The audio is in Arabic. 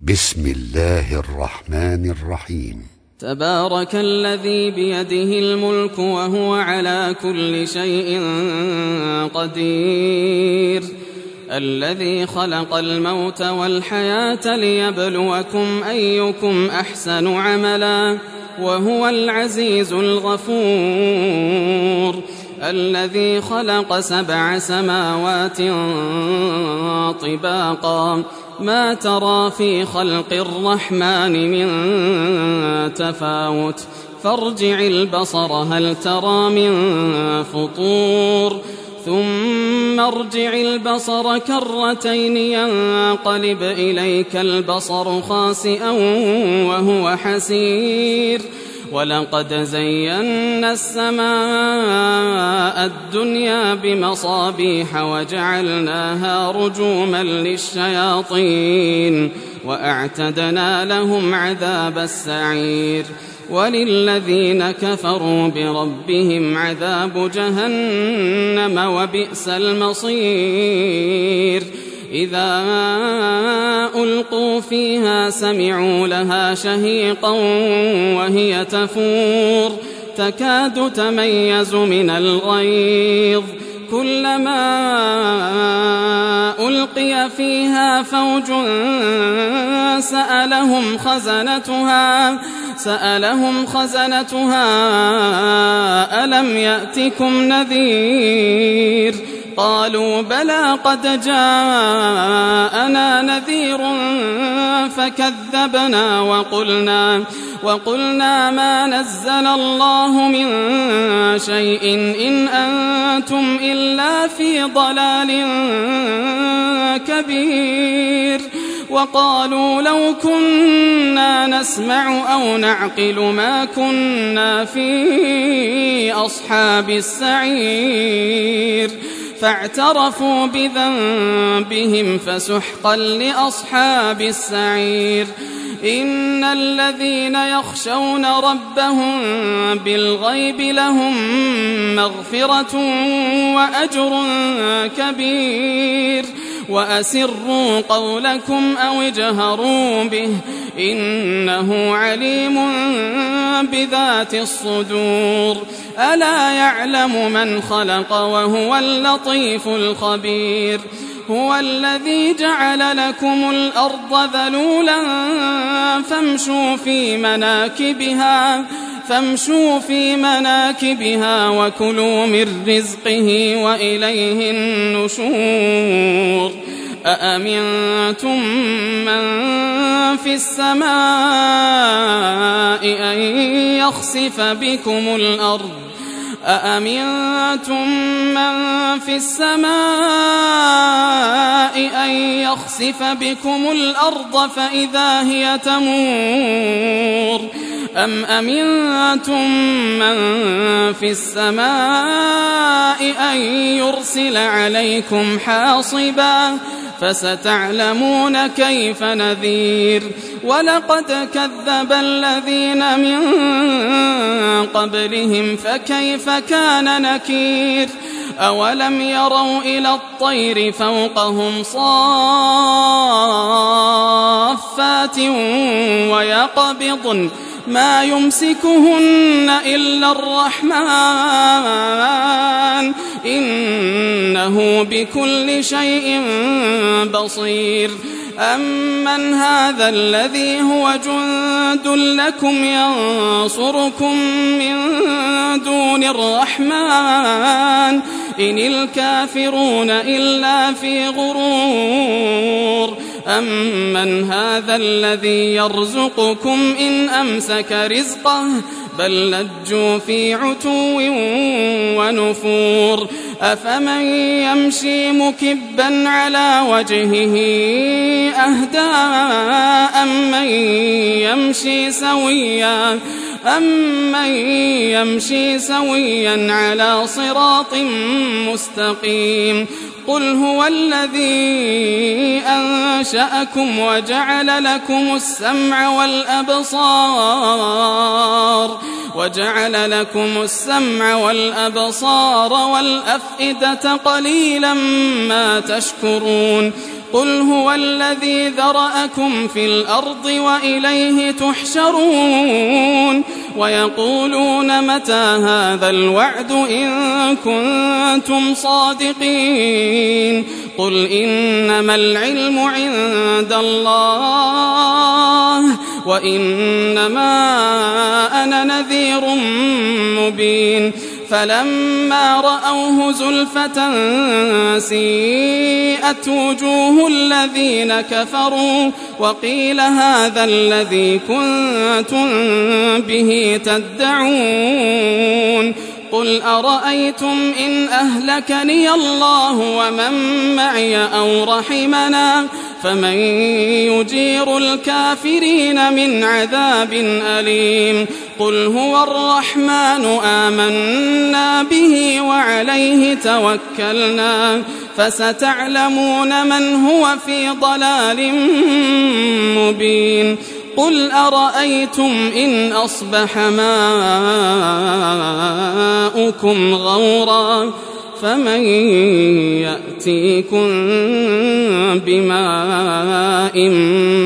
بسم الله الرحمن الرحيم. تبارك الذي بيده الملك وهو على كل شيء قدير، الذي خلق الموت والحياة ليبلوكم أيكم أحسن عملا وهو العزيز الغفور، الذي خلق 7 سماوات طباقا ما ترى في خلق الرحمن من تفاوت، فارجع البصر هل ترى من فطور، ثم ارجع البصر كرتين ينقلب إليك البصر خاسئا وهو حسير، ولقد زينا السماء الدنيا بمصابيح وجعلناها رجوما للشياطين وأعتدنا لهم عذاب السعير، وللذين كفروا بربهم عذاب جهنم وبئس المصير، إذا ألقوا فيها سمعوا لها شهيقا وهي تفور تكاد تميز من الغيظ، كلما ألقي فيها فوج سألهم خزنتها ألم يأتكم نذير، قالوا بلى قد جاءنا نذير فكذبنا وقلنا ما نزل الله من شيء إن أنتم إلا في ضلال كبير، وقالوا لو كنا نسمع أو نعقل ما كنا في أصحاب السعير، فاعترفوا بذنبهم فسحقا لأصحاب السعير، إن الذين يخشون ربهم بالغيب لهم مغفرة وأجر كبير، وأسروا قولكم أو اجهروا به إنه عليم بذات الصدور، ألا يعلم من خلق وهو اللطيف الخبير، هو الذي جعل لكم الأرض ذلولا فامشوا في مناكبها وكلوا من رزقه وإليه النشور، أأمنتم من في السماء أن يخسف بكم الأرض فإذا هي تمور، أم أمنتم من في السماء أن يرسل عليكم حاصبا، فستعلمون كيف نذير، ولقد كذب الذين من قبلهم فكيف كان نكير، أولم يروا إلى الطير فوقهم صافات ويقبضن ما يمسكهن إلا الرحمن إنه بكل شيء بصير، أمن هذا الذي هو جند لكم ينصركم من دون الرحمن إن الكافرون إلا في غرور، أمن هذا الذي يرزقكم إن أمسك رزقه بل لجوا في عتو ونفور، أفمن يمشي مكبا على وجهه أهدى أمن يمشي سويا على صراط مستقيم، قل هو الذي أنشأكم وجعل لكم السمع والأبصار والأفئدة قليلا ما تشكرون، قل هو الذي ذرأكم في الأرض وإليه تحشرون ويقولون متى هذا الوعد إن كنتم صادقين قل إنما العلم عند الله وإنما أنا نذير مبين فلما رأوه زلفة سيئت وجوه الذين كفروا وقيل هذا الذي كنتم به تدعون قل أرأيتم إن أهلكني الله ومن معي أو رحمنا فمن يجير الكافرين من عذاب أليم قل هو الرحمن آمنا به وعليه توكلنا فستعلمون من هو في ضلال مبين قل أرأيتم إن أصبح ماؤكم غورا فمن يأتيكم بماء